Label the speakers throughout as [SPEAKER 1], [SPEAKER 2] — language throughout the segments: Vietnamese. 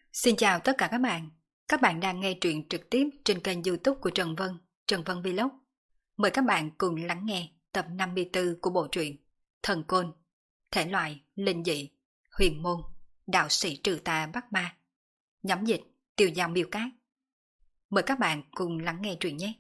[SPEAKER 1] Xin chào tất cả các bạn. Các bạn đang nghe truyện trực tiếp trên kênh YouTube của Trần Vân Vlog. Mời các bạn cùng lắng nghe tập 54 của bộ truyện Thần Côn, thể loại linh dị, huyền môn, đạo sĩ trừ tà bắt ma. Nhóm dịch Tiêu Giao Miêu Cát. Mời các bạn cùng lắng nghe truyện nhé.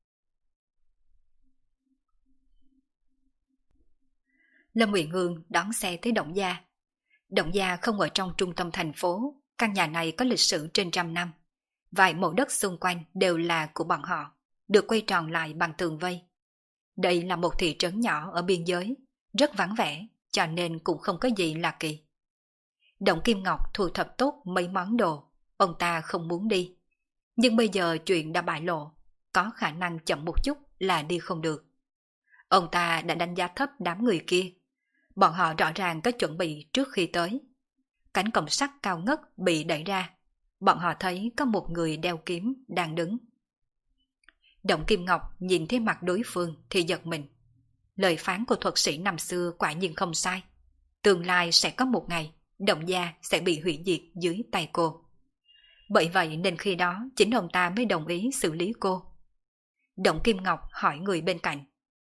[SPEAKER 1] Lâm Uyển Hương đón xe tới Động Gia. Động Gia không ở trong trung tâm thành phố. Căn nhà này có lịch sử trên trăm năm. Vài mẫu đất xung quanh đều là của bọn họ, được quay tròn lại bằng tường vây. Đây là một thị trấn nhỏ ở biên giới, rất vắng vẻ, cho nên cũng không có gì lạ kỳ. Động Kim Ngọc thu thập tốt mấy món đồ, ông ta không muốn đi. Nhưng bây giờ chuyện đã bại lộ, có khả năng chậm một chút là đi không được. Ông ta đã đánh giá thấp đám người kia. Bọn họ rõ ràng có chuẩn bị trước khi tới. Cánh cổng sắt cao ngất bị đẩy ra. Bọn họ thấy có một người đeo kiếm đang đứng. Động Kim Ngọc nhìn thấy mặt đối phương thì giật mình. Lời phán của thuật sĩ năm xưa quả nhiên không sai. Tương lai sẽ có một ngày Động Gia sẽ bị hủy diệt dưới tay cô. Bởi vậy nên khi đó chính ông ta mới đồng ý xử lý cô. Động Kim Ngọc hỏi người bên cạnh.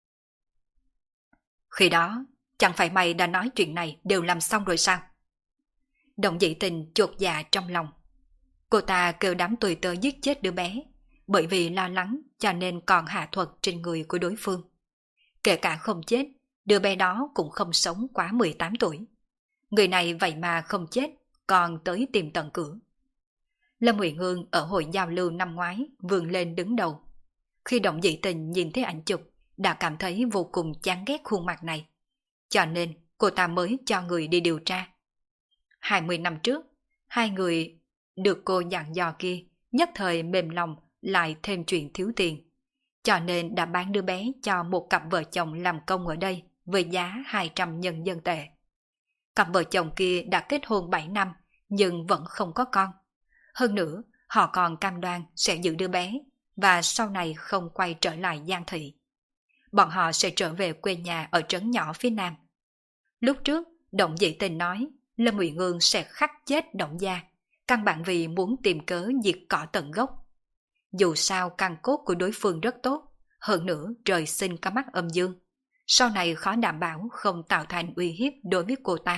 [SPEAKER 1] Khi đó chẳng phải mày đã nói chuyện này đều làm xong rồi sao? Động Dĩ Tình chột dạ trong lòng. Cô ta kêu đám tùy tớ giết chết đứa bé, bởi vì lo lắng cho nên còn hạ thuật trên người của đối phương. Kể cả không chết, đứa bé đó cũng không sống quá 18 tuổi. Người này vậy mà không chết, còn tới tìm tận cửa. Lâm Uyển Hương ở hội giao lưu năm ngoái vươn lên đứng đầu. Khi Động Dĩ Tình nhìn thấy ảnh chụp, đã cảm thấy vô cùng chán ghét khuôn mặt này. Cho nên cô ta mới cho người đi điều tra. 20 năm trước, hai người được cô dặn dò kia nhất thời mềm lòng lại thêm chuyện thiếu tiền. Cho nên đã bán đứa bé cho một cặp vợ chồng làm công ở đây với giá 200 nhân dân tệ. Cặp vợ chồng kia đã kết hôn 7 năm nhưng vẫn không có con. Hơn nữa, họ còn cam đoan sẽ giữ đứa bé và sau này không quay trở lại Giang Thị. Bọn họ sẽ trở về quê nhà ở trấn nhỏ phía nam. Lúc trước, Động Dĩ Tình nói Lâm Uyển Hương sẽ khắc chết Động Gia, căn bản vì muốn tìm cớ diệt cỏ tận gốc. Dù sao căn cốt của đối phương rất tốt, hơn nữa trời sinh có mắt âm dương, sau này khó đảm bảo không tạo thành uy hiếp đối với cô ta.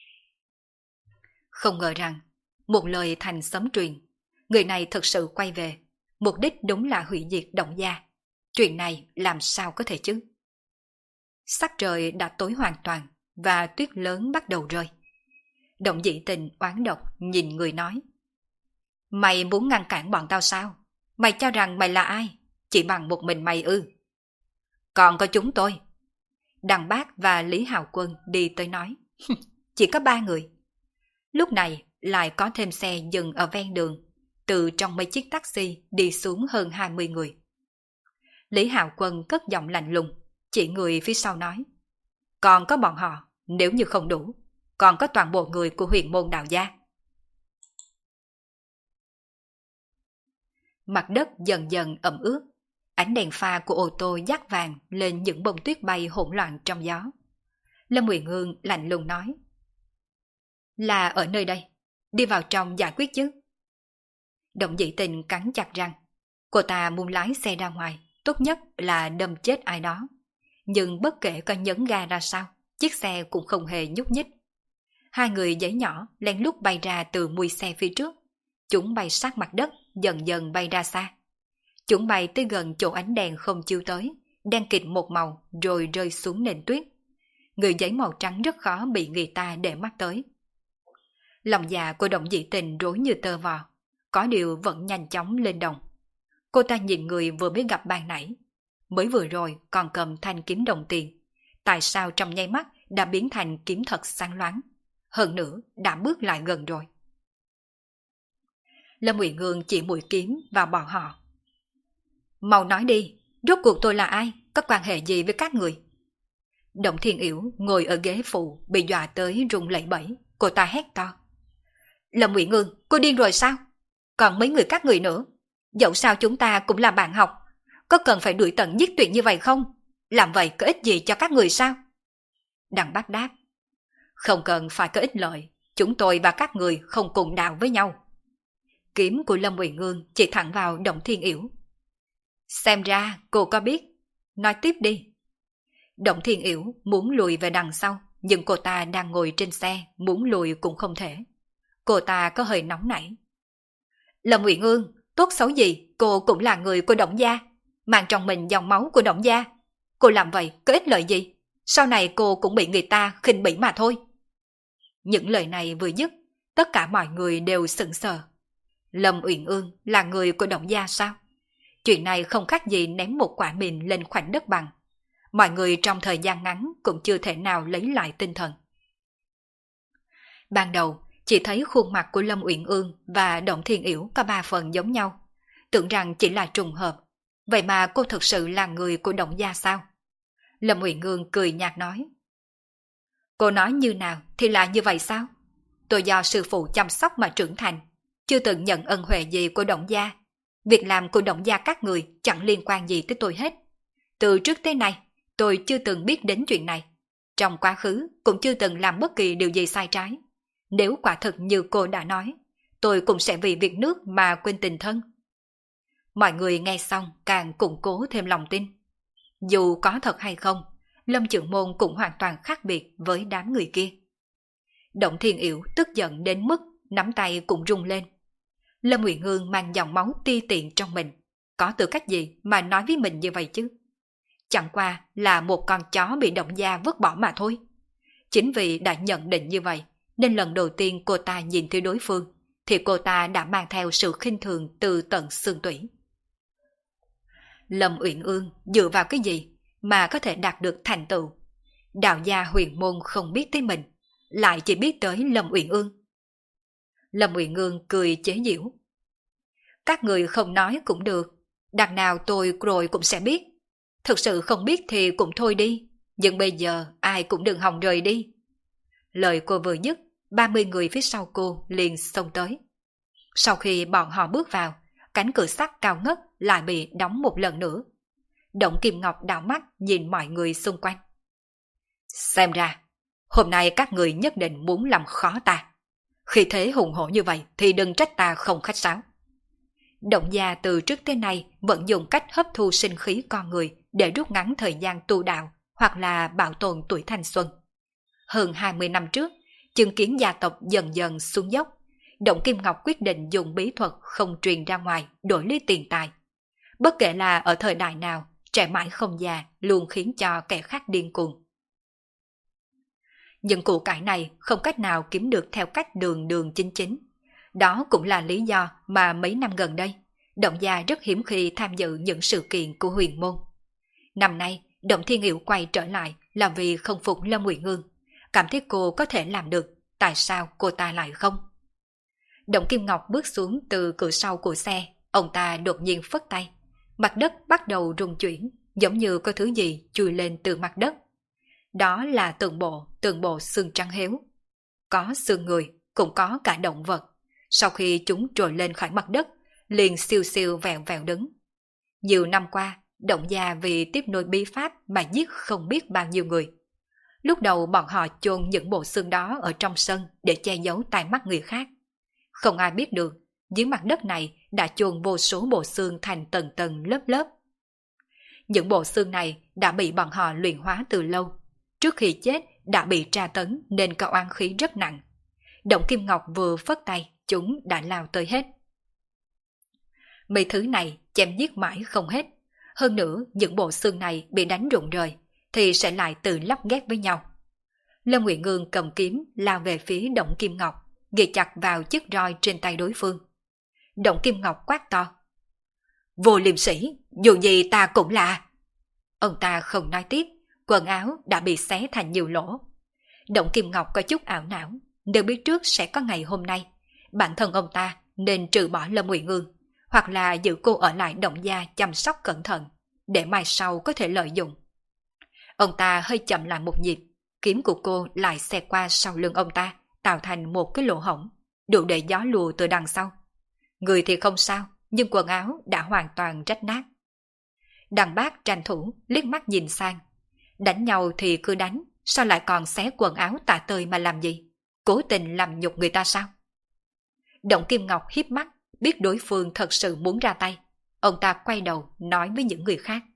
[SPEAKER 1] Không ngờ rằng, một lời thành sấm truyền, người này thực sự quay về, mục đích đúng là hủy diệt Động Gia. Chuyện này làm sao có thể chứ? Sắc trời đã tối hoàn toàn và tuyết lớn bắt đầu rơi. Động Dĩ Tình oán độc nhìn người nói. Mày muốn ngăn cản bọn tao sao? Mày cho rằng mày là ai? Chỉ bằng một mình mày ư? Còn có chúng tôi. Đằng Bác và Lý Hào Quân đi tới nói. Chỉ có 3 người. Lúc này lại có thêm xe dừng ở ven đường. Từ trong mấy chiếc taxi đi xuống hơn 20 người. Lý Hào Quân cất giọng lạnh lùng, chỉ người phía sau nói. Còn có bọn họ, nếu như không đủ, còn có toàn bộ người của Huyền Môn Đạo Gia. Mặt đất dần dần ẩm ướt, ánh đèn pha của ô tô dát vàng lên những bông tuyết bay hỗn loạn trong gió. Lâm Uyển Hương lạnh lùng nói. Là ở nơi đây, đi vào trong giải quyết chứ. Động Dĩ Tình cắn chặt răng. Cô ta muốn lái xe ra ngoài, tốt nhất là đâm chết ai đó. Nhưng bất kể có nhấn ga ra sao, chiếc xe cũng không hề nhúc nhích. Hai người giấy nhỏ lén lút bay ra từ mui xe phía trước. Chúng bay sát mặt đất, dần dần bay ra xa. Chúng bay tới gần chỗ ánh đèn không chiếu tới, đen kịt một màu rồi rơi xuống nền tuyết. Người giấy màu trắng rất khó bị người ta để mắt tới. Lòng dạ của Động Dĩ Tình rối như tơ vò, có điều vẫn nhanh chóng lên đồng. Cô ta nhìn người vừa mới gặp ban nãy. Mới vừa rồi còn cầm thanh kiếm đồng tiền. Tại sao trong nháy mắt đã biến thành kiếm thật sáng loáng? Hơn nữa đã bước lại gần rồi. Lâm Uyển Hương chỉ mũi kiếm vào bọn họ. Mau nói đi, rốt cuộc tôi là ai, có quan hệ gì với các người? Động Thiên Yểu ngồi ở ghế phụ bị dọa tới run lẩy bẩy, cô ta hét to. Lâm Uyển Hương, cô điên rồi sao? Còn mấy người các người nữa, dẫu sao chúng ta cũng là bạn học, có cần phải đuổi tận giết tuyệt như vậy không? Làm vậy có ích gì cho các người sao? Đằng Bác đáp. Không cần phải có ích lợi, chúng tôi và các người không cùng đạo với nhau. kiếm của Lâm Uyển Ương chỉ thẳng vào Động Thiên Yểu. Xem ra cô có biết, nói tiếp đi. Động Thiên Yểu muốn lùi về đằng sau, nhưng cô ta đang ngồi trên xe, muốn lùi cũng không thể. Cô ta có hơi nóng nảy. Lâm Uyển Ương, tốt xấu gì, cô cũng là người của Động gia, mang trong mình dòng máu của Động gia. Cô làm vậy có ích lợi gì? Sau này cô cũng bị người ta khinh bỉ mà thôi. Những lời này vừa dứt, tất cả mọi người đều sững sờ. Lâm Uyển Ương là người của Động gia sao? Chuyện này không khác gì ném một quả mìn lên khoảnh đất bằng. Mọi người trong thời gian ngắn cũng chưa thể nào lấy lại tinh thần. Ban đầu, chỉ thấy khuôn mặt của Lâm Uyển Ương và Động Thiên Yểu có 3 phần giống nhau. Tưởng rằng chỉ là trùng hợp. Vậy mà cô thực sự là người của Động gia sao? Lâm Uyển Ương cười nhạt nói. Cô nói như nào thì là như vậy sao? Tôi do sư phụ chăm sóc mà trưởng thành, chưa từng nhận ân huệ gì của Động gia. Việc làm của Động gia các người chẳng liên quan gì tới tôi hết. Từ trước tới nay, tôi chưa từng biết đến chuyện này. Trong quá khứ cũng chưa từng làm bất kỳ điều gì sai trái. Nếu quả thực như cô đã nói, tôi cũng sẽ vì việc nước mà quên tình thân. Mọi người nghe xong càng củng cố thêm lòng tin. Dù có thật hay không, Lâm Chưởng Môn cũng hoàn toàn khác biệt với đám người kia. Động Thiên Yểu tức giận đến mức nắm tay cũng rung lên. Lâm Uyển Ương mang dòng máu ti tiện trong mình, có tư cách gì mà nói với mình như vậy chứ? Chẳng qua là một con chó bị Động gia vứt bỏ mà thôi. Chính vì đã nhận định như vậy, nên lần đầu tiên cô ta nhìn thấy đối phương, thì cô ta đã mang theo sự khinh thường từ tận xương tủy. Lâm Uyển Ương dựa vào cái gì mà có thể đạt được thành tựu? Đạo gia huyền môn không biết tới mình, lại chỉ biết tới Lâm Uyển Ương. Lâm Uyển Ương cười chế giễu. Các người không nói cũng được, đằng nào tôi rồi cũng sẽ biết. Thực sự không biết thì cũng thôi đi, nhưng bây giờ ai cũng đừng hòng rời đi. Lời cô vừa dứt, 30 người phía sau cô liền xông tới. Sau khi bọn họ bước vào, cánh cửa sắt cao ngất lại bị đóng một lần nữa. Động Kim Ngọc đảo mắt nhìn mọi người xung quanh. Xem ra, hôm nay các người nhất định muốn làm khó ta. Khi thế hùng hổ như vậy thì đừng trách ta không khách sáo. Động gia từ trước tới nay vẫn dùng cách hấp thu sinh khí con người để rút ngắn thời gian tu đạo hoặc là bảo tồn tuổi thanh xuân. Hơn 20 năm trước, chứng kiến gia tộc dần dần xuống dốc, Động Kim Ngọc quyết định dùng bí thuật không truyền ra ngoài đổi lấy tiền tài. Bất kể là ở thời đại nào, trẻ mãi không già luôn khiến cho kẻ khác điên cuồng. Nhưng của cải này không cách nào kiếm được theo cách đường đường chính chính. Đó cũng là lý do mà mấy năm gần đây, Động gia rất hiếm khi tham dự những sự kiện của huyền môn. Năm nay, Động Thiên Yểu quay trở lại là vì không phục Lâm Uyển Ương, cảm thấy cô có thể làm được, tại sao cô ta lại không? Động Kim Ngọc bước xuống từ cửa sau của xe, ông ta đột nhiên phất tay. Mặt đất bắt đầu rung chuyển, giống như có thứ gì chui lên từ mặt đất. Đó là từng bộ xương trắng héo. Có xương người, cũng có cả động vật. Sau khi chúng trồi lên khỏi mặt đất, liền siêu siêu vẹo vẹo đứng. Nhiều năm qua, Động gia vì tiếp nối bí pháp mà giết không biết bao nhiêu người. Lúc đầu bọn họ chôn những bộ xương đó ở trong sân để che giấu tai mắt người khác. Không ai biết được, dưới mặt đất này đã chôn vô số bộ xương thành tầng tầng lớp lớp. Những bộ xương này đã bị bọn họ luyện hóa từ lâu. Trước khi chết đã bị tra tấn nên có oán khí rất nặng. Động Kim Ngọc vừa phất tay, chúng đã lao tới hết. Mấy thứ này chém giết mãi không hết. Hơn nữa, những bộ xương này bị đánh rụng rời, thì sẽ lại tự lắp ghép với nhau. Lâm Uyển Ương cầm kiếm lao về phía Động Kim Ngọc, ghì chặt vào chiếc roi trên tay đối phương. Động Kim Ngọc quát to. Vô liêm sĩ, dù gì ta cũng là... Ông ta không nói tiếp, quần áo đã bị xé thành nhiều lỗ. Động Kim Ngọc có chút ảo não, nếu biết trước sẽ có ngày hôm nay, bản thân ông ta nên trừ bỏ Lâm Uyển Ương, hoặc là giữ cô ở lại Động gia chăm sóc cẩn thận, để mai sau có thể lợi dụng. Ông ta hơi chậm lại một nhịp, kiếm của cô lại xẹt qua sau lưng ông ta, tạo thành một cái lỗ hổng, đủ để gió lùa từ đằng sau. Người thì không sao, nhưng quần áo đã hoàn toàn rách nát. Đằng Bác tranh thủ liếc mắt nhìn sang. Đánh nhau thì cứ đánh, sao lại còn xé quần áo tả tơi mà làm gì? Cố tình làm nhục người ta sao? Động Kim Ngọc híp mắt biết đối phương thật sự muốn ra tay, ông ta quay đầu nói với những người khác.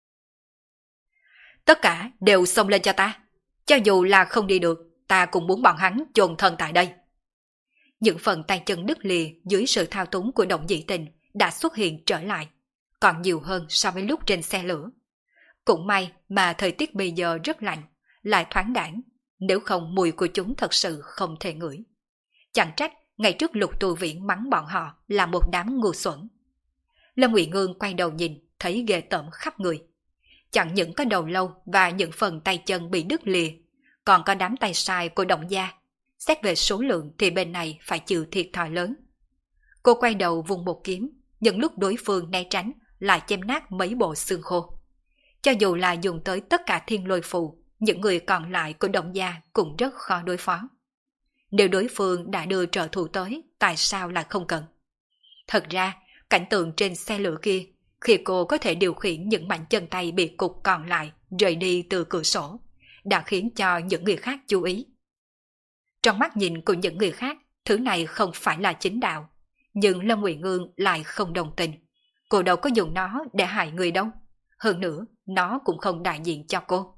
[SPEAKER 1] Tất cả đều xông lên cho ta. Cho dù là không đi được, ta cũng muốn bọn hắn chôn thân tại đây. Những phần tay chân đứt lìa dưới sự thao túng của Động Dĩ Tình đã xuất hiện trở lại, còn nhiều hơn so với lúc trên xe lửa. Cũng may mà thời tiết bây giờ rất lạnh, lại thoáng đãng, nếu không mùi của chúng thật sự không thể ngửi. Chẳng trách ngày trước Lục Tu Viễn mắng bọn họ là một đám ngu xuẩn. Lâm Ngụy Ngương quay đầu nhìn, thấy ghê tởm khắp người. Chẳng những có đầu lâu và những phần tay chân bị đứt lìa, còn có đám tay sai của Động gia. Xét về số lượng thì bên này phải chịu thiệt thòi lớn. Cô quay đầu vùng một kiếm, những lúc đối phương né tránh lại chém nát mấy bộ xương khô. Cho dù là dùng tới tất cả thiên lôi phù, những người còn lại của Động gia cũng rất khó đối phó. Nếu đối phương đã đưa trợ thủ tới, tại sao lại không cần? Thật ra, cảnh tượng trên xe lửa kia, khi cô có thể điều khiển những mảnh chân tay bị cục còn lại rời đi từ cửa sổ, đã khiến cho những người khác chú ý. Trong mắt nhìn của những người khác, thứ này không phải là chính đạo, nhưng Lâm Ngụy Ngương lại không đồng tình. Cô đâu có dùng nó để hại người đâu. Hơn nữa, nó cũng không đại diện cho cô.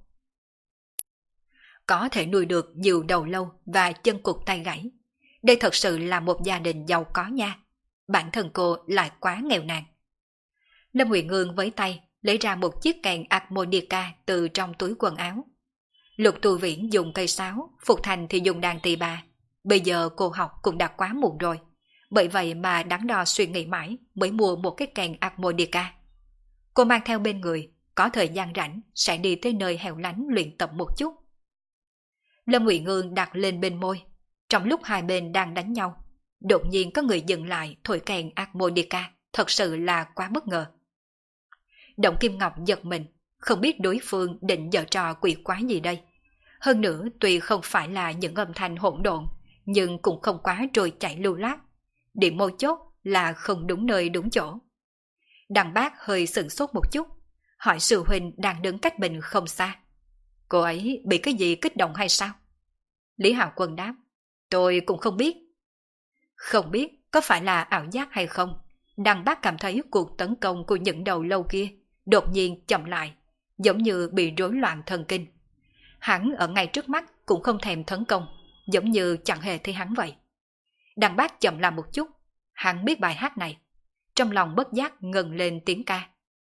[SPEAKER 1] Có thể nuôi được nhiều đầu lâu và chân cụt tay gãy. Đây thật sự là một gia đình giàu có nha. Bản thân cô lại quá nghèo nàn. Lâm Ngụy Ngương với tay lấy ra một chiếc kèn harmonica từ trong túi quần áo. Lục Tu Viễn dùng cây sáo, Phục Thành thì dùng đàn tỳ bà. Bây giờ cô học cũng đã quá muộn rồi. Bởi vậy mà đắn đo suy nghĩ mãi mới mua một cái kèn harmonica. Cô mang theo bên người, có thời gian rảnh sẽ đi tới nơi hẻo lánh luyện tập một chút. Lâm Ngụy Ngương đặt lên bên môi. Trong lúc hai bên đang đánh nhau, đột nhiên có người dừng lại thổi kèn harmonica, thật sự là quá bất ngờ. Động Kim Ngọc giật mình, không biết đối phương định giở trò quỷ quái gì đây. Hơn nữa tuy không phải là những âm thanh hỗn độn, nhưng cũng không quá trôi chảy lưu loát. Điểm mấu chốt là không đúng nơi đúng chỗ. Đằng Bác hơi sửng sốt một chút, hỏi sư huynh đang đứng cách mình không xa. Cô ấy bị cái gì kích động hay sao? Lý Hạo Quân đáp, tôi cũng không biết. Không biết có phải là ảo giác hay không, Đằng Bác cảm thấy cuộc tấn công của những đầu lâu kia đột nhiên chậm lại, giống như bị rối loạn thần kinh. Hắn ở ngay trước mắt cũng không thèm tấn công, giống như chẳng hề thấy hắn vậy. Đằng Bác chậm lại một chút, hắn biết bài hát này, trong lòng bất giác ngừng lên tiếng ca.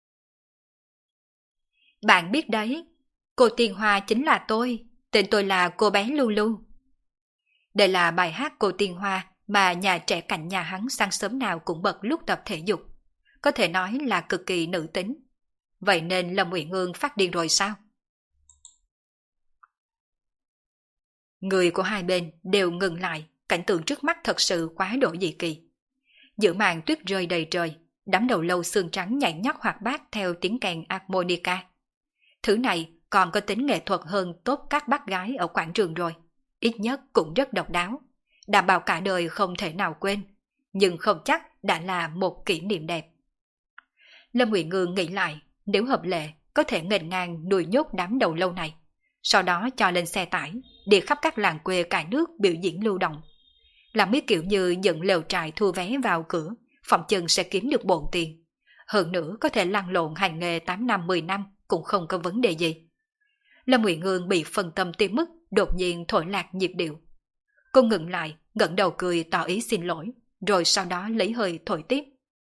[SPEAKER 1] Bạn biết đấy, cô Tiên Hoa chính là tôi, tên tôi là cô bé Lu Lu. Đây là bài hát cô Tiên Hoa mà nhà trẻ cạnh nhà hắn sáng sớm nào cũng bật lúc tập thể dục, có thể nói là cực kỳ nữ tính. Vậy nên Lâm Ngụy Ngương phát điên rồi sao? Người của hai bên đều ngừng lại, cảnh tượng trước mắt thật sự quá độ dị kỳ. Giữa màn tuyết rơi đầy trời, đám đầu lâu xương trắng nhảy nhót hoạt bát theo tiếng kèn harmonica. Thứ này còn có tính nghệ thuật hơn tốt các bác gái ở quảng trường rồi, ít nhất cũng rất độc đáo, đảm bảo cả đời không thể nào quên, nhưng không chắc đã là một kỷ niệm đẹp. Lâm Ngụy Ngương nghĩ lại, nếu hợp lệ có thể nghênh ngang nuôi nhốt đám đầu lâu này, sau đó cho lên xe tải đi khắp các làng quê cả nước biểu diễn lưu động. Làm mấy kiểu như dựng lều trại thu vé vào cửa, phòng chừng sẽ kiếm được bộn tiền. Hơn nữa có thể lăn lộn hành nghề 8 năm 10 năm cũng không có vấn đề gì. Lâm Ngụy Ngương bị phân tâm tới mức đột nhiên thổi lạc nhịp điệu. Cô ngừng lại, ngẩng đầu cười tỏ ý xin lỗi, rồi sau đó lấy hơi thổi tiếp.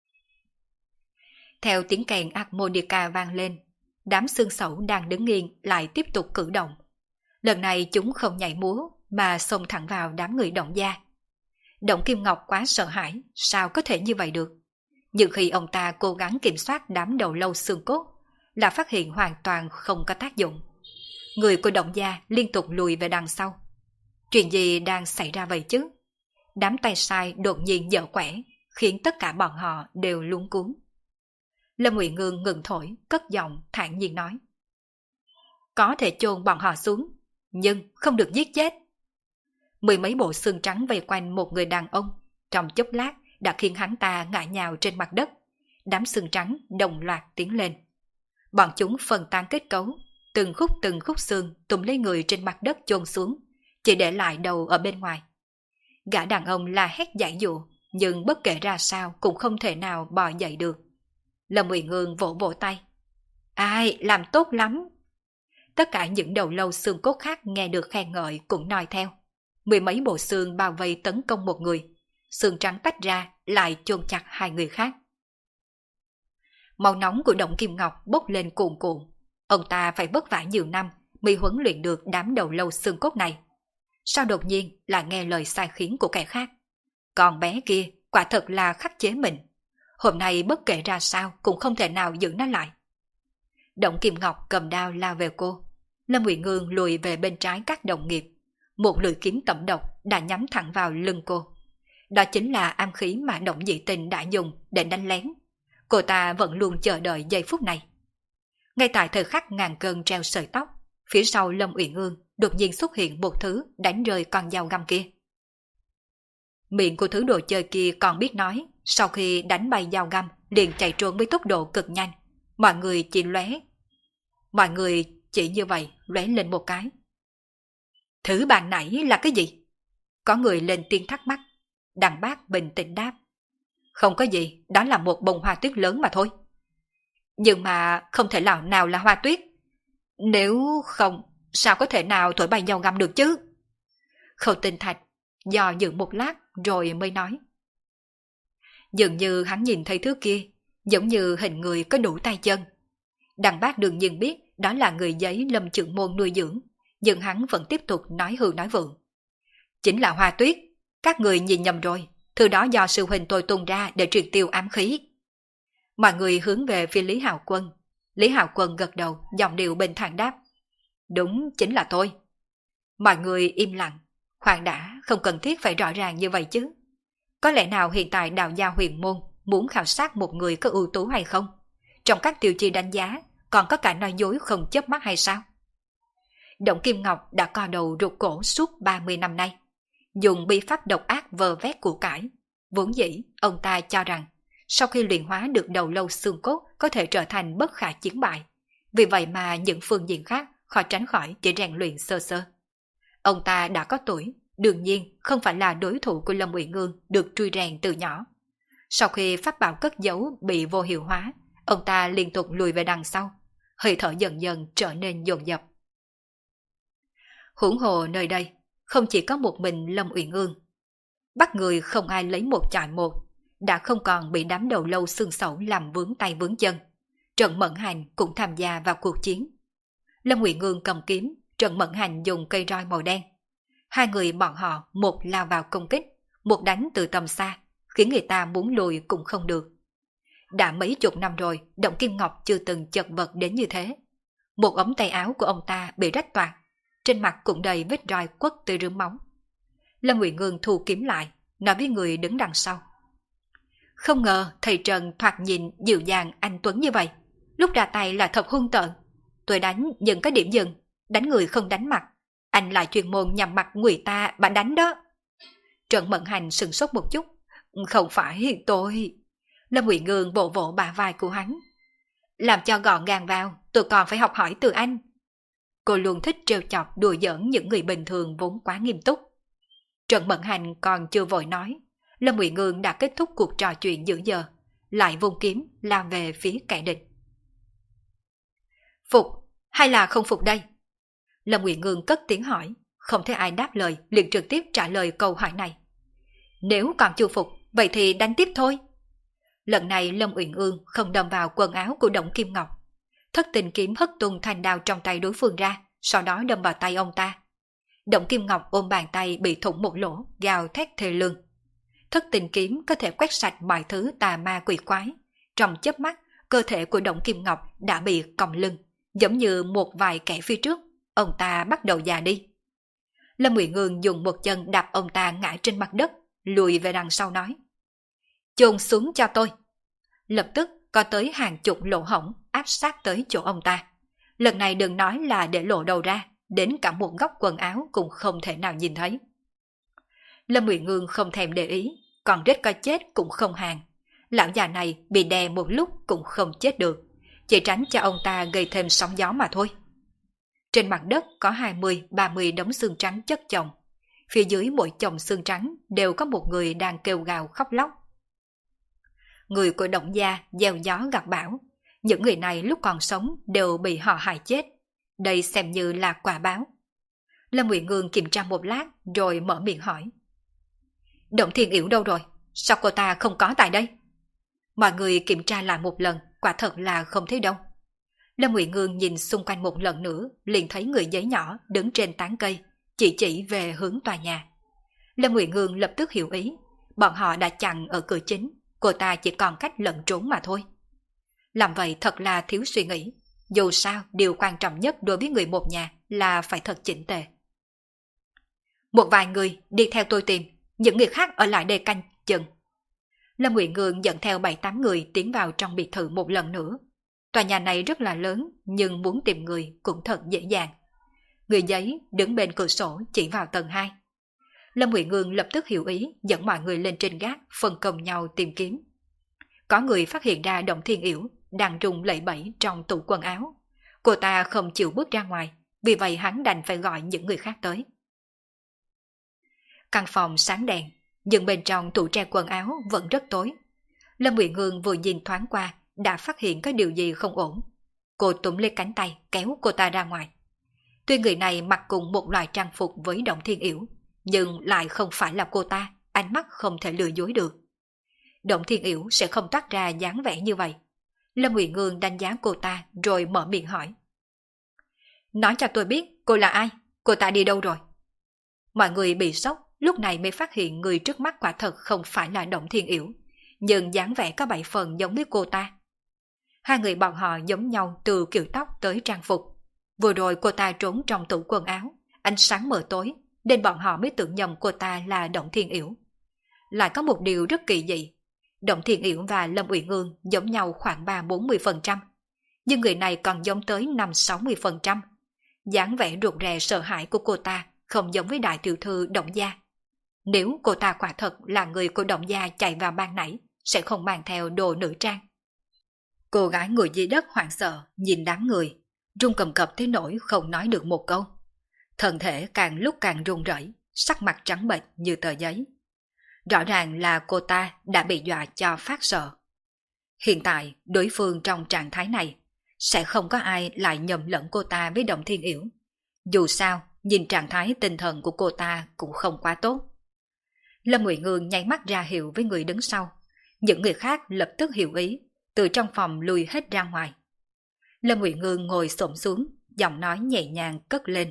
[SPEAKER 1] Theo tiếng kèn harmonica vang lên, đám xương sẩu đang đứng nghiêng lại tiếp tục cử động. Lần này chúng không nhảy múa mà xông thẳng vào đám người Động gia. Động Kim Ngọc quá sợ hãi, sao có thể như vậy được? Nhưng khi ông ta cố gắng kiểm soát đám đầu lâu xương cốt, là phát hiện hoàn toàn không có tác dụng. Người của Động gia liên tục lùi về đằng sau. Chuyện gì đang xảy ra vậy chứ? Đám tay sai đột nhiên dở quẻ, khiến tất cả bọn họ đều luống cuống. Lâm Ngụy Ngương ngừng thổi, cất giọng thản nhiên nói. Có thể chôn bọn họ xuống, nhưng không được giết chết. Mười mấy bộ xương trắng vây quanh một người đàn ông, trong chốc lát đã khiến hắn ta ngã nhào trên mặt đất. Đám xương trắng đồng loạt tiến lên. Bọn chúng phân tan kết cấu, từng khúc xương túm lấy người trên mặt đất chôn xuống, chỉ để lại đầu ở bên ngoài. Gã đàn ông la hét giải dụ, nhưng bất kể ra sao cũng không thể nào bò dậy được. Lâm Uyển Ương vỗ vỗ tay. Ai, làm tốt lắm. Tất cả những đầu lâu xương cốt khác nghe được khen ngợi cũng nói theo. Mười mấy bộ xương bao vây tấn công một người. Xương trắng tách ra lại chôn chặt hai người khác. Màu nóng của Động Kim Ngọc bốc lên cuồn cuộn. Ông ta phải vất vả nhiều năm mới huấn luyện được đám đầu lâu xương cốt này. Sao đột nhiên lại nghe lời sai khiến của kẻ khác? Con bé kia quả thật là khắc chế mình. Hôm nay bất kể ra sao cũng không thể nào giữ nó lại. Động Kim Ngọc cầm đao lao về cô. Lâm Uyển Ương lùi về bên trái các đồng nghiệp. Một lưỡi kiếm tẩm độc đã nhắm thẳng vào lưng cô. Đó chính là am khí mà Động Dị Tình đã dùng để đánh lén. Cô ta vẫn luôn chờ đợi giây phút này. Ngay tại thời khắc ngàn cân treo sợi tóc, phía sau Lâm Uyển Ương đột nhiên xuất hiện một thứ đánh rơi con dao găm kia. Miệng của thứ đồ chơi kia còn biết nói, sau khi đánh bay dao găm liền chạy trốn với tốc độ cực nhanh. Mọi người chỉ như vậy lóe lên một cái. Thứ bàn nãy là cái gì? Có người lên tiếng thắc mắc. Đằng Bác bình tĩnh đáp. Không có gì, đó là một bông hoa tuyết lớn mà thôi. Nhưng mà không thể nào là hoa tuyết. Nếu không, sao có thể nào thổi bay dao găm được chứ? Khâu Tinh Thạch do dự một lát rồi mới nói. Dường như hắn nhìn thấy thứ kia, giống như hình người có đủ tay chân. Đằng Bác đương nhiên biết đó là người giấy Lâm Trưởng Môn nuôi dưỡng, nhưng hắn vẫn tiếp tục nói hư nói vượng. Chính là hoa tuyết, các người nhìn nhầm rồi, thứ đó do sư huynh tôi tung ra để triệt tiêu ám khí. Mọi người hướng về phía Lý Hạo Quân. Lý Hạo Quân gật đầu, giọng điệu bình thản đáp. Đúng, chính là tôi. Mọi người im lặng, khoan đã, không cần thiết phải rõ ràng như vậy chứ. Có lẽ nào hiện tại Đạo Gia Huyền Môn muốn khảo sát một người có ưu tú hay không? Trong các tiêu chí đánh giá, còn có cả nói dối không chớp mắt hay sao? Động Kim Ngọc đã co đầu rụt cổ suốt 30 năm nay, dùng bi pháp độc ác vơ vét của cải. Vốn dĩ, ông ta cho rằng, sau khi luyện hóa được đầu lâu xương cốt có thể trở thành bất khả chiến bại. Vì vậy mà những phương diện khác khó tránh khỏi chỉ rèn luyện sơ sơ. Ông ta đã có tuổi, đương nhiên không phải là đối thủ của Lâm Uyển Ương được truy rèn từ nhỏ. Sau khi pháp bảo cất giấu bị vô hiệu hóa, ông ta liên tục lùi về đằng sau, hơi thở dần dần trở nên dồn dập. Huống hồ nơi đây, không chỉ có một mình Lâm Uyển Ương. Bắt người không ai lấy một chọi một, đã không còn bị đám đầu lâu xương sẩu làm vướng tay vướng chân. Trần Mẫn Hành cũng tham gia vào cuộc chiến. Lâm Uyển Ương cầm kiếm, Trần Mẫn Hành dùng cây roi màu đen. Hai người bọn họ một lao vào công kích, một đánh từ tầm xa, khiến người ta muốn lùi cũng không được. Đã mấy chục năm rồi, Động Kim Ngọc chưa từng chật vật đến như thế. Một ống tay áo của ông ta bị rách toạc, trên mặt cũng đầy vết roi quất tới rướm máu. Lâm Uyển Ương thu kiếm lại, nói với người đứng đằng sau. Không ngờ thầy Trần thoạt nhìn dịu dàng anh tuấn như vậy, lúc ra tay là thật hung tợn. Tôi đánh nhưng có điểm dừng, đánh người không đánh mặt. Anh lại chuyên môn nhằm mặt người ta bà đánh đó. Trần Mẫn Hành sừng sốt một chút. Không phải tôi. Lâm Uyển Ương vỗ vỗ bả vai của hắn. Làm cho gọn gàng vào, tôi còn phải học hỏi từ anh. Cô luôn thích trêu chọc đùa giỡn những người bình thường vốn quá nghiêm túc. Trần Mẫn Hành còn chưa vội nói, Lâm Uyển Ương đã kết thúc cuộc trò chuyện giữa giờ, lại vung kiếm lao về phía kẻ địch. Phục hay là không phục đây? Lâm Uyển Ương cất tiếng hỏi, không thấy ai đáp lời, liền trực tiếp trả lời câu hỏi này. Nếu còn chưa phục, vậy thì đánh tiếp thôi. Lần này Lâm Uyển Ương không đâm vào quần áo của Động Kim Ngọc. Thất Tình kiếm hất tung thanh đao trong tay đối phương ra, sau đó đâm vào tay ông ta. Động Kim Ngọc ôm bàn tay bị thủng một lỗ, gào thét thê lương. Thất Tình kiếm có thể quét sạch mọi thứ tà ma quỷ quái. Trong chớp mắt, cơ thể của Động Kim Ngọc đã bị còng lưng, giống như một vài kẻ phía trước. Ông ta bắt đầu già đi. Lâm Uyển Ương dùng một chân đạp ông ta ngã trên mặt đất, lùi về đằng sau nói. Chôn xuống cho tôi. Lập tức có tới hàng chục lỗ hổng áp sát tới chỗ ông ta. Lần này đừng nói là để lộ đầu ra, đến cả một góc quần áo cũng không thể nào nhìn thấy. Lâm Uyển Ương không thèm để ý, còn rết coi chết cũng không hàng. Lão già này bị đè một lúc cũng không chết được, chỉ tránh cho ông ta gây thêm sóng gió mà thôi. Trên mặt đất có 20-30 đống xương trắng chất chồng. phía dưới mỗi chồng xương trắng đều có một người đang kêu gào khóc lóc. Người của Động gia gieo gió gặt bão, những người này lúc còn sống đều bị họ hại chết, đây xem như là quả báo. Lâm Uyển Ngương kiểm tra một lát rồi mở miệng hỏi. Động Thiên Yểu đâu rồi? Sao cô ta không có tại đây? Mọi người kiểm tra lại một lần, quả thật là không thấy đâu. Lâm Uyển Ngương nhìn xung quanh một lần nữa, liền thấy người giấy nhỏ đứng trên tán cây, chỉ về hướng tòa nhà. Lâm Uyển Ngương lập tức hiểu ý, bọn họ đã chặn ở cửa chính, cô ta chỉ còn cách lẩn trốn mà thôi. Làm vậy thật là thiếu suy nghĩ, dù sao điều quan trọng nhất đối với người một nhà là phải thật chỉnh tề. Một vài người đi theo tôi tìm, những người khác ở lại đây canh chừng. Lâm Uyển Ngương dẫn theo 7-8 người tiến vào trong biệt thự một lần nữa. Tòa nhà này rất là lớn, nhưng muốn tìm người cũng thật dễ dàng. Người giấy đứng bên cửa sổ chỉ vào tầng 2. Lâm Uyển Ngương lập tức hiểu ý, dẫn mọi người lên trên gác, phân công nhau tìm kiếm. Có người phát hiện ra Động Thiên Yểu đang rung lẩy bẩy trong tủ quần áo. Cô ta không chịu bước ra ngoài, vì vậy hắn đành phải gọi những người khác tới. Căn phòng sáng đèn, nhưng bên trong tủ treo quần áo vẫn rất tối. Lâm Uyển Ngương vừa nhìn thoáng qua đã phát hiện có điều gì không ổn. Cô túm lấy cánh tay kéo cô ta ra ngoài. Tuy người này mặc cùng một loại trang phục với Động Thiên Yểu, nhưng lại không phải là cô ta, ánh mắt không thể lừa dối được. Động Thiên Yểu sẽ không toát ra dáng vẻ như vậy. Lâm Uyển Ngương đánh giá cô ta rồi mở miệng hỏi. Nói cho tôi biết cô là ai, cô ta đi đâu rồi? Mọi người bị sốc, lúc này mới phát hiện người trước mắt quả thật không phải là Động Thiên Yểu, nhưng dáng vẻ có 7 phần giống với cô ta. Hai người bọn họ giống nhau từ kiểu tóc tới trang phục. Vừa rồi cô ta trốn trong tủ quần áo, ánh sáng mờ tối, nên bọn họ mới tưởng nhầm cô ta là Động Thiên Yểu. Lại có một điều rất kỳ dị, Động Thiên Yểu và Lâm Uyển Ngương giống nhau khoảng 30-40%, nhưng người này còn giống tới 50-60%. Dáng vẻ ruột rè sợ hãi của cô ta không giống với đại tiểu thư Động gia. Nếu cô ta quả thật là người của Động gia chạy vào ban nãy, sẽ không mang theo đồ nữ trang. Cô gái ngồi dưới đất hoảng sợ, nhìn đám người, run cầm cập tới nỗi không nói được một câu. Thân thể càng lúc càng run rẩy, sắc mặt trắng bệch như tờ giấy. Rõ ràng là cô ta đã bị dọa cho phát sợ. Hiện tại, đối phương trong trạng thái này, sẽ không có ai lại nhầm lẫn cô ta với Động Thiên Yểu. Dù sao, nhìn trạng thái tinh thần của cô ta cũng không quá tốt. Lâm Uyển Ngương nháy mắt ra hiệu với người đứng sau. Những người khác lập tức hiểu ý, từ trong phòng lùi hết ra ngoài. Lâm Uyển Ngương ngồi xổm xuống, giọng nói nhẹ nhàng cất lên.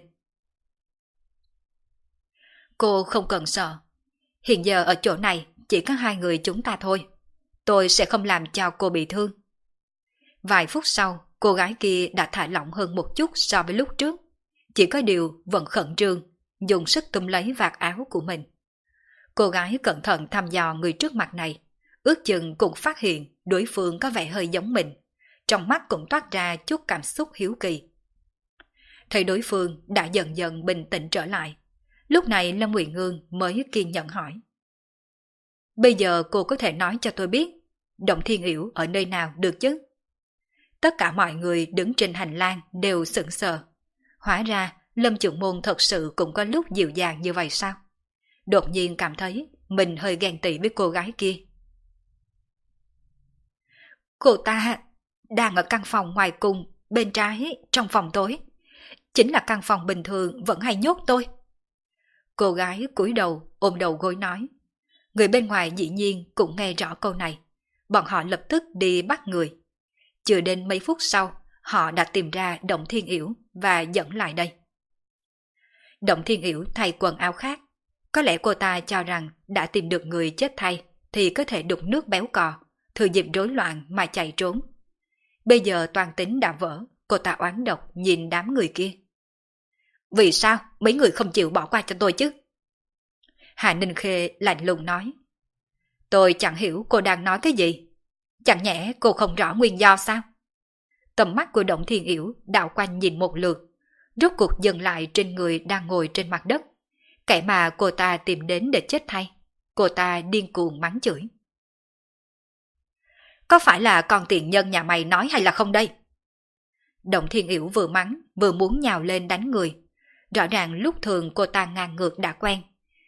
[SPEAKER 1] Cô không cần sợ. Hiện giờ ở chỗ này chỉ có 2 người chúng ta thôi. Tôi sẽ không làm cho cô bị thương. Vài phút sau, cô gái kia đã thả lỏng hơn một chút so với lúc trước. Chỉ có điều vẫn khẩn trương, dùng sức túm lấy vạt áo của mình. Cô gái cẩn thận thăm dò người trước mặt này, ước chừng cũng phát hiện đối phương có vẻ hơi giống mình. Trong mắt cũng toát ra chút cảm xúc hiếu kỳ. Thấy đối phương đã dần dần bình tĩnh trở lại, lúc này Lâm Uyển Ngương mới kiên nhẫn hỏi. Bây giờ cô có thể nói cho tôi biết, Động Thiên Yểu ở nơi nào được chứ? Tất cả mọi người đứng trên hành lang đều sững sờ. Hóa ra Lâm Trưởng Môn thật sự cũng có lúc dịu dàng như vậy sao? Đột nhiên cảm thấy mình hơi ghen tị với cô gái kia. Cô ta đang ở căn phòng ngoài cùng, bên trái, trong phòng tối. Chính là căn phòng bình thường vẫn hay nhốt tôi. Cô gái cúi đầu, ôm đầu gối nói. Người bên ngoài dĩ nhiên cũng nghe rõ câu này. Bọn họ lập tức đi bắt người. Chưa đến mấy phút sau, họ đã tìm ra Động Thiên Yểu và dẫn lại đây. Động Thiên Yểu thay quần áo khác. Có lẽ cô ta cho rằng đã tìm được người chết thay thì có thể đục nước béo cò, thừa dịp rối loạn mà chạy trốn. Bây giờ toàn tính đã vỡ, cô ta oán độc nhìn đám người kia. Vì sao mấy người không chịu bỏ qua cho tôi chứ? Hạ Ninh Khê lạnh lùng nói. Tôi chẳng hiểu cô đang nói cái gì. Chẳng nhẽ cô không rõ nguyên do sao? Tầm mắt của Động Thiên Yểu đảo quanh nhìn một lượt, rốt cuộc dừng lại trên người đang ngồi trên mặt đất. Kẻ mà cô ta tìm đến để chết thay. Cô ta điên cuồng mắng chửi. Có phải là con tiện nhân nhà mày nói hay là không đây? Động Thiên Yểu vừa mắng vừa muốn nhào lên đánh người. Rõ ràng lúc thường cô ta ngang ngược đã quen,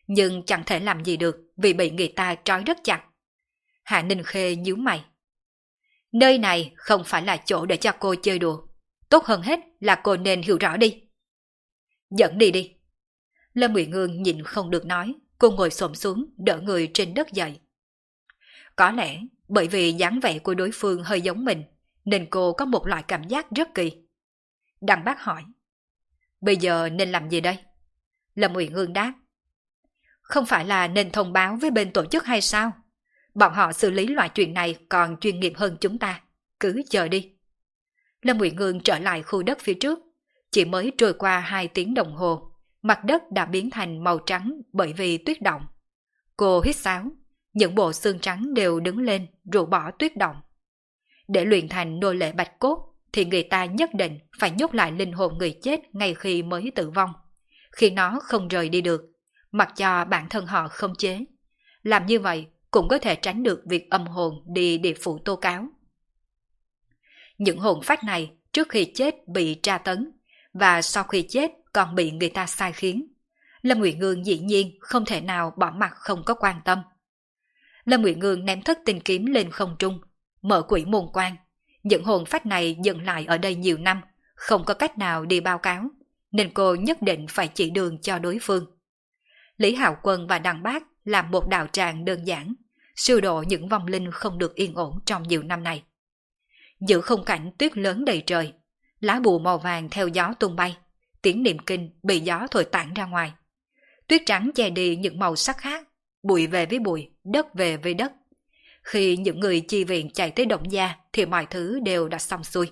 [SPEAKER 1] nhưng chẳng thể làm gì được vì bị người ta trói rất chặt. Hạ Ninh Khê nhíu mày. Nơi này không phải là chỗ để cho cô chơi đùa. Tốt hơn hết là cô nên hiểu rõ đi. Dẫn đi đi. Lâm Uyển Ương nhìn không được nói, cô ngồi xổm xuống đỡ người trên đất dậy. Có lẽ bởi vì dáng vẻ của đối phương hơi giống mình, nên cô có một loại cảm giác rất kỳ. Đăng Bác hỏi. Bây giờ nên làm gì đây? Lâm Uyển Ương đáp. Không phải là nên thông báo với bên tổ chức hay sao? Bọn họ xử lý loại chuyện này còn chuyên nghiệp hơn chúng ta. Cứ chờ đi. Lâm Uyển Ương trở lại khu đất phía trước. Chỉ mới trôi qua 2 tiếng đồng hồ, mặt đất đã biến thành màu trắng bởi vì tuyết động. Cô hít sáo, những bộ xương trắng đều đứng lên rũ bỏ tuyết động. Để luyện thành nô lệ bạch cốt thì người ta nhất định phải nhốt lại linh hồn người chết ngay khi mới tử vong, khi nó không rời đi được, mặc cho bản thân họ không chế. Làm như vậy cũng có thể tránh được việc âm hồn đi địa phủ tố cáo. Những hồn phách này trước khi chết bị tra tấn, và sau khi chết còn bị người ta sai khiến. Lâm Uyển Ương dĩ nhiên không thể nào bỏ mặt không có quan tâm. Lâm Uyển Ương ném thất tinh kiếm lên không trung, mở quỷ môn quan. Những hồn phách này dừng lại ở đây nhiều năm, không có cách nào đi báo cáo, nên cô nhất định phải chỉ đường cho đối phương. Lý Hạo Quân và Đăng Bác làm một đạo tràng đơn giản, siêu độ những vong linh không được yên ổn trong nhiều năm này. Giữa không cảnh tuyết lớn đầy trời, lá bùa màu vàng theo gió tung bay, tiếng niệm kinh bị gió thổi tản ra ngoài. Tuyết trắng che đi những màu sắc khác, bụi về với bụi, đất về với đất. Khi những người chi viện chạy tới Động Gia thì mọi thứ đều đã xong xuôi.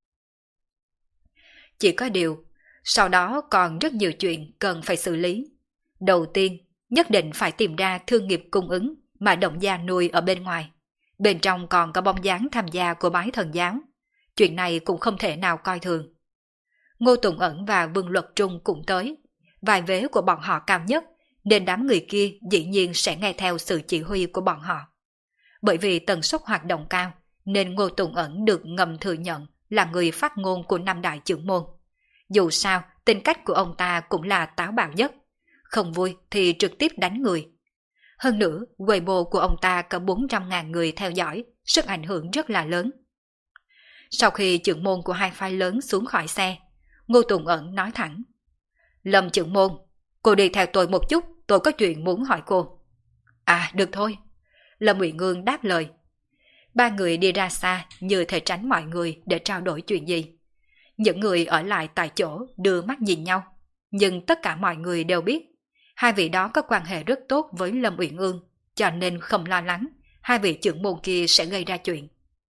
[SPEAKER 1] Chỉ có điều, sau đó còn rất nhiều chuyện cần phải xử lý. Đầu tiên, nhất định phải tìm ra thương nghiệp cung ứng mà Động Gia nuôi ở bên ngoài. Bên trong còn có bóng dáng tham gia của bái thần giáo. Chuyện này cũng không thể nào coi thường. Ngô Tùng Ẩn và Vương Luật Trung cũng tới. Vài vế của bọn họ cao nhất, nên đám người kia dĩ nhiên sẽ nghe theo sự chỉ huy của bọn họ. Bởi vì tần suất hoạt động cao, nên Ngô Tùng Ẩn được ngầm thừa nhận là người phát ngôn của 5 đại trưởng môn. Dù sao, tính cách của ông ta cũng là táo bạo nhất. Không vui thì trực tiếp đánh người. Hơn nữa, Weibo của ông ta có 400.000 người theo dõi, sức ảnh hưởng rất là lớn. Sau khi trưởng môn của hai phái lớn xuống khỏi xe, Ngô Tùng Ẩn nói thẳng. Lâm trưởng môn, cô đi theo tôi một chút, tôi có chuyện muốn hỏi cô. À, được thôi. Lâm Uyển Ương đáp lời. Ba người đi ra xa như thể tránh mọi người để trao đổi chuyện gì. Những người ở lại tại chỗ đưa mắt nhìn nhau, nhưng tất cả mọi người đều biết hai vị đó có quan hệ rất tốt với Lâm Uyển Ương, cho nên không lo lắng hai vị trưởng môn kia sẽ gây ra chuyện.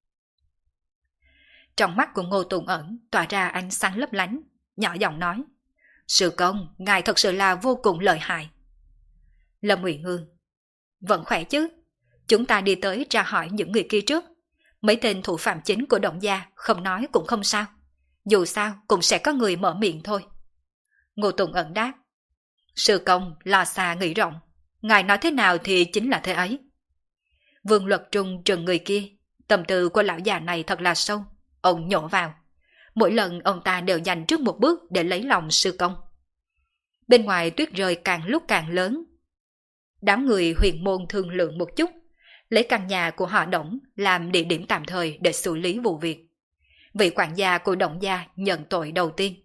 [SPEAKER 1] Trong mắt của Ngô Tùng Ẩn tỏa ra ánh sáng lấp lánh, nhỏ giọng nói. Sư công, ngài thật sự là vô cùng lợi hại. Lâm Uyển Ương. Vẫn khỏe chứ. Chúng ta đi tới tra hỏi những người kia trước. Mấy tên thủ phạm chính của Động Gia không nói cũng không sao. Dù sao cũng sẽ có người mở miệng thôi. Ngô Tùng Ẩn đáp. Sư công, lo xa nghĩ rộng. Ngài nói thế nào thì chính là thế ấy. Vương Luật Trung trừng người kia. Tâm tư của lão già này thật là sâu. Ông nhổ vào. Mỗi lần ông ta đều dành trước một bước để lấy lòng sư công. Bên ngoài tuyết rơi càng lúc càng lớn. Đám người huyền môn thương lượng một chút, lấy căn nhà của họ Đổng làm địa điểm tạm thời để xử lý vụ việc. Vị quản gia của Động Gia nhận tội đầu tiên.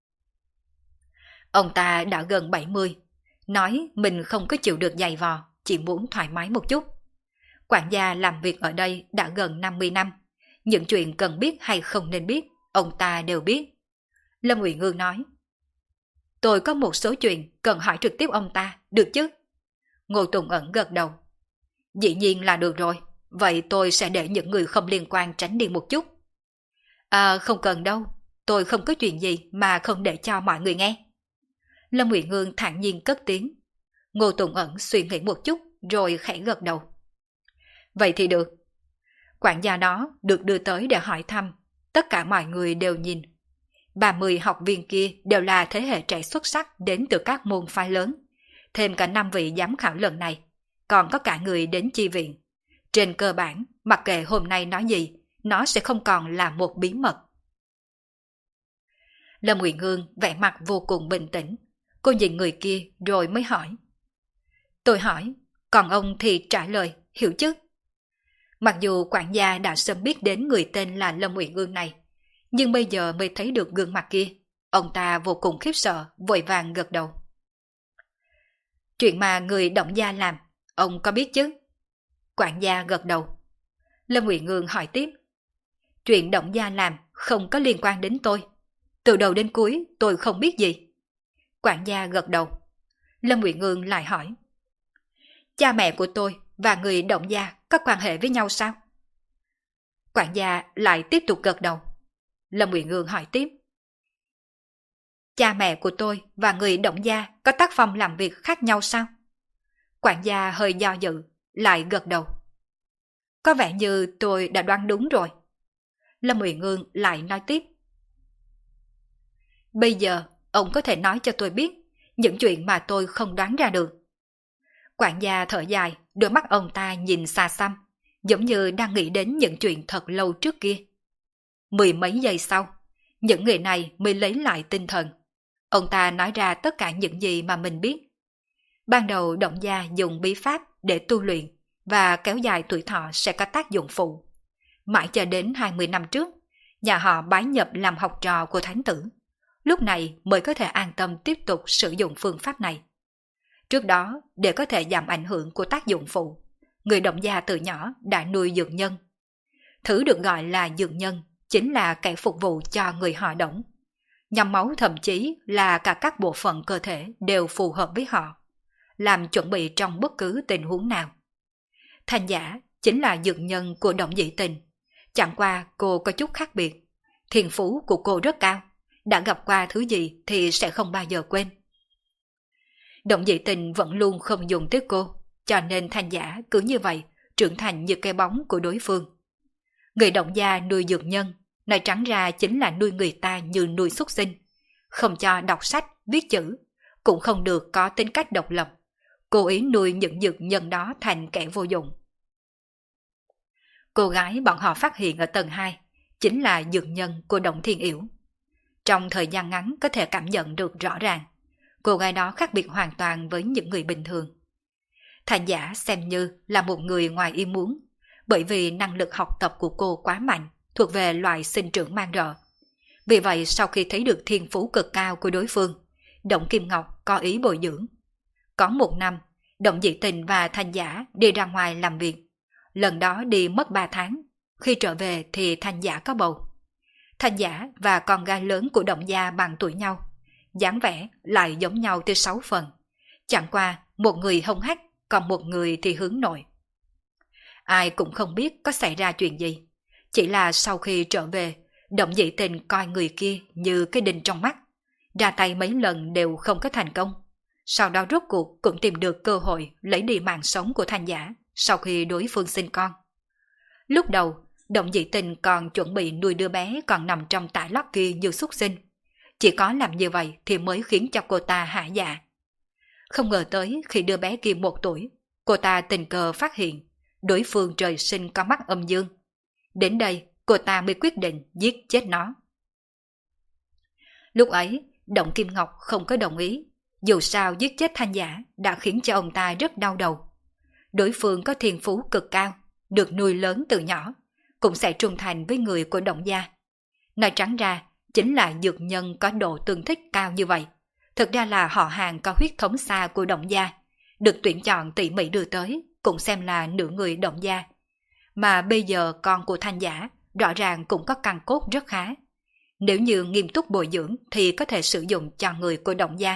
[SPEAKER 1] Ông ta đã gần 70, nói mình không có chịu được dày vò, chỉ muốn thoải mái một chút. Quản gia làm việc ở đây đã gần 50 năm, những chuyện cần biết hay không nên biết, ông ta đều biết. Lâm Uyển Ương nói. Tôi có một số chuyện cần hỏi trực tiếp ông ta, được chứ? Ngô Tùng Ẩn gật đầu. Dĩ nhiên là được rồi, vậy tôi sẽ để những người không liên quan tránh đi một chút. À, không cần đâu, tôi không có chuyện gì mà không để cho mọi người nghe. Lâm Uyển Ương thản nhiên cất tiếng. Ngô Tùng Ẩn suy nghĩ một chút rồi khẽ gật đầu. Vậy thì được. Quản gia đó được đưa tới để hỏi thăm, tất cả mọi người đều nhìn. 30 học viên kia đều là thế hệ trẻ xuất sắc đến từ các môn phái lớn, thêm cả 5 vị giám khảo lần này, còn có cả người đến chi viện. Trên cơ bản, mặc kệ hôm nay nói gì, nó sẽ không còn là một bí mật. Lâm Uyển Ương vẻ mặt vô cùng bình tĩnh, cô nhìn người kia rồi mới hỏi. Tôi hỏi, còn ông thì trả lời, hiểu chứ? Mặc dù quản gia đã sớm biết đến người tên là Lâm Uyển Ương này, nhưng bây giờ mới thấy được gương mặt kia, ông ta vô cùng khiếp sợ, vội vàng gật đầu. Chuyện mà người Động Gia làm, ông có biết chứ? Quản gia gật đầu. Lâm Uyển Ương hỏi tiếp. Chuyện Động Gia làm không có liên quan đến tôi. Từ đầu đến cuối tôi không biết gì. Quản gia gật đầu. Lâm Uyển Ương lại hỏi. Cha mẹ của tôi và người Động Gia có quan hệ với nhau sao? Quản gia lại tiếp tục gật đầu. Lâm Uyển Ương hỏi tiếp. Cha mẹ của tôi và người Động Gia có tác phong làm việc khác nhau sao? Quản gia hơi do dự, lại gật đầu. Có vẻ như tôi đã đoán đúng rồi. Lâm Uyển Ương lại nói tiếp. Bây giờ, ông có thể nói cho tôi biết những chuyện mà tôi không đoán ra được. Quản gia thở dài, đôi mắt ông ta nhìn xa xăm, giống như đang nghĩ đến những chuyện thật lâu trước kia. 10 mấy giây sau, những người này mới lấy lại tinh thần. Ông ta nói ra tất cả những gì mà mình biết. Ban đầu Động Gia dùng bí pháp để tu luyện và kéo dài tuổi thọ sẽ có tác dụng phụ. Mãi cho đến 20 năm trước, nhà họ bái nhập làm học trò của thánh tử. Lúc này mới có thể an tâm tiếp tục sử dụng phương pháp này. Trước đó, để có thể giảm ảnh hưởng của tác dụng phụ, người Động Gia từ nhỏ đã nuôi dược nhân. Thứ được gọi là dược nhân chính là kẻ phục vụ cho người họ Đổng. Nhóm máu thậm chí là cả các bộ phận cơ thể đều phù hợp với họ, làm chuẩn bị trong bất cứ tình huống nào. Thanh Giả chính là dược nhân của Động Dĩ Tình. Chẳng qua cô có chút khác biệt. Thiên phú của cô rất cao. Đã gặp qua thứ gì thì sẽ không bao giờ quên. Động Dĩ Tình vẫn luôn không dùng tới cô, cho nên Thanh Giả cứ như vậy trưởng thành như cái bóng của đối phương. Người Động Gia nuôi dược nhân, nói trắng ra chính là nuôi người ta như nuôi súc sinh. Không cho đọc sách, viết chữ, cũng không được có tính cách độc lập. Cố ý nuôi những dược nhân đó thành kẻ vô dụng. Cô gái bọn họ phát hiện ở tầng 2 chính là dược nhân của Động Thiên Yểu. Trong thời gian ngắn có thể cảm nhận được rõ ràng, cô gái đó khác biệt hoàn toàn với những người bình thường. Thanh Giả xem như là một người ngoài ý muốn, bởi vì năng lực học tập của cô quá mạnh, thuộc về loại sinh trưởng mang rợ. Vì vậy sau khi thấy được thiên phú cực cao của đối phương, Động Kim Ngọc có ý bồi dưỡng. Có một năm, Động Dĩ Tình và Thanh Giả đi ra ngoài làm việc. Lần đó đi mất 3 tháng, khi trở về thì Thanh Giả có bầu. Thanh Giả và con gái lớn của Động Gia bằng tuổi nhau, dáng vẻ lại giống nhau tới 6 phần. Chẳng qua một người hông hách, còn một người thì hướng nội. Ai cũng không biết có xảy ra chuyện gì. Chỉ là sau khi trở về, Động Dĩ Tình coi người kia như cái đinh trong mắt. Ra tay mấy lần đều không có thành công. Sau đó rốt cuộc cũng tìm được cơ hội lấy đi mạng sống của Thanh Giả sau khi đối phương sinh con. Lúc đầu, Động Dĩ Tình còn chuẩn bị nuôi đứa bé còn nằm trong tã lót kia như súc sinh. Chỉ có làm như vậy thì mới khiến cho cô ta hả dạ. Không ngờ tới khi đứa bé kia 1 tuổi, cô ta tình cờ phát hiện đối phương trời sinh có mắt âm dương. Đến đây, cô ta mới quyết định giết chết nó. Lúc ấy, Động Kim Ngọc không có đồng ý. Dù sao giết chết Thanh Giả đã khiến cho ông ta rất đau đầu. Đối phương có thiên phú cực cao, được nuôi lớn từ nhỏ, cũng sẽ trung thành với người của Động Gia. Nói trắng ra, chính là dược nhân có độ tương thích cao như vậy. Thực ra là họ hàng có huyết thống xa của Động Gia, được tuyển chọn tỉ mỉ đưa tới, cũng xem là nửa người Động Gia. Mà bây giờ con của Thanh Giả rõ ràng cũng có căn cốt rất khá. Nếu như nghiêm túc bồi dưỡng thì có thể sử dụng cho người của Động Gia.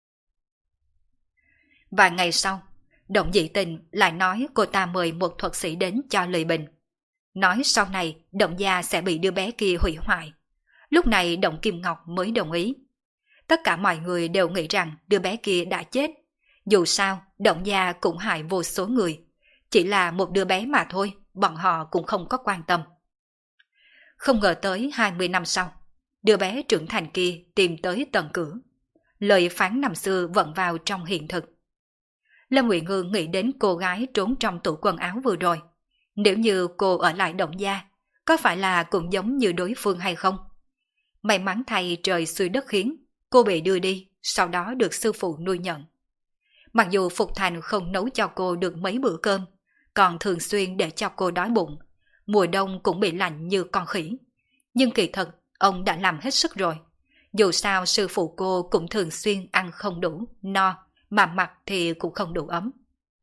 [SPEAKER 1] Vài ngày sau, Động Dĩ Tình lại nói cô ta mời một thuật sĩ đến cho lời bình. Nói sau này Động Gia sẽ bị đứa bé kia hủy hoại. Lúc này Động Kim Ngọc mới đồng ý. Tất cả mọi người đều nghĩ rằng đứa bé kia đã chết. Dù sao, Động Gia cũng hại vô số người. Chỉ là một đứa bé mà thôi, bọn họ cũng không có quan tâm. Không ngờ tới 20 năm sau, đứa bé trưởng thành kia tìm tới tận cửa. Lời phán năm xưa vẫn vào trong hiện thực. Lâm Uyển Ương nghĩ đến cô gái trốn trong tủ quần áo vừa rồi. Nếu như cô ở lại Động Gia, có phải là cũng giống như đối phương hay không? May mắn thay trời xuôi đất khiến, cô bị đưa đi, sau đó được sư phụ nuôi nhận. Mặc dù Phục Thành không nấu cho cô được mấy bữa cơm, còn thường xuyên để cho cô đói bụng, mùa đông cũng bị lạnh như con khỉ. Nhưng kỳ thật, ông đã làm hết sức rồi. Dù sao sư phụ cô cũng thường xuyên ăn không đủ, no, mà mặc thì cũng không đủ ấm.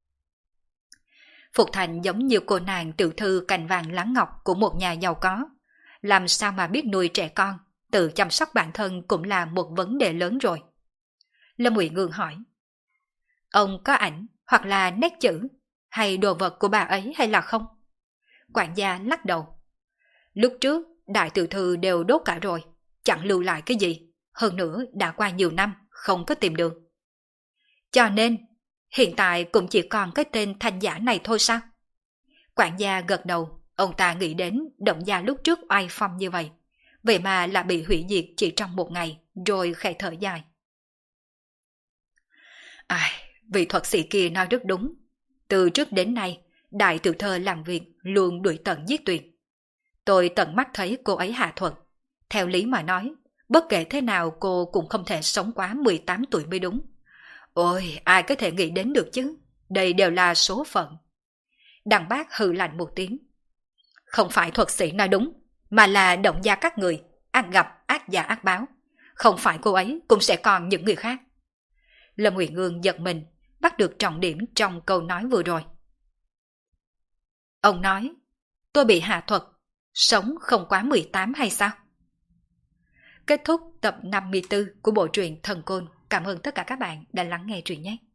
[SPEAKER 1] Phục Thành giống như cô nàng tiểu thư cành vàng lá ngọc của một nhà giàu có. Làm sao mà biết nuôi trẻ con, tự chăm sóc bản thân cũng là một vấn đề lớn rồi. Lâm Ngụy Ngương hỏi, ông có ảnh hoặc là nét chữ hay đồ vật của bà ấy hay là không? Quản gia lắc đầu. Lúc trước, đại tiểu thư đều đốt cả rồi, chẳng lưu lại cái gì. Hơn nữa đã qua nhiều năm, không có tìm được. Cho nên, hiện tại cũng chỉ còn cái tên Thanh Giả này thôi sao? Quản gia gật đầu, ông ta nghĩ đến Động Gia lúc trước oai phong như vậy. Vậy mà lại bị hủy diệt chỉ trong một ngày, rồi khẽ thở dài. Ai, vị thuật sĩ kia nói rất đúng. Từ trước đến nay, đại tiểu thơ làm việc luôn đuổi tận giết tuyệt. Tôi tận mắt thấy cô ấy hạ thuật. Theo lý mà nói, bất kể thế nào cô cũng không thể sống quá 18 tuổi mới đúng. Ôi, ai có thể nghĩ đến được chứ? Đây đều là số phận. Đằng Bác hừ lạnh một tiếng. Không phải thuật sĩ nói đúng, mà là Động Gia các người, ác gặp ác giả ác báo. Không phải cô ấy cũng sẽ còn những người khác. Lâm Ngụy Ngương giật mình, bắt được trọng điểm trong câu nói vừa rồi. Ông nói, tôi bị hạ thuật, sống không quá 18 hay sao? Kết thúc tập 54 của bộ truyện Thần Côn. Cảm ơn tất cả các bạn đã lắng nghe truyện nhé.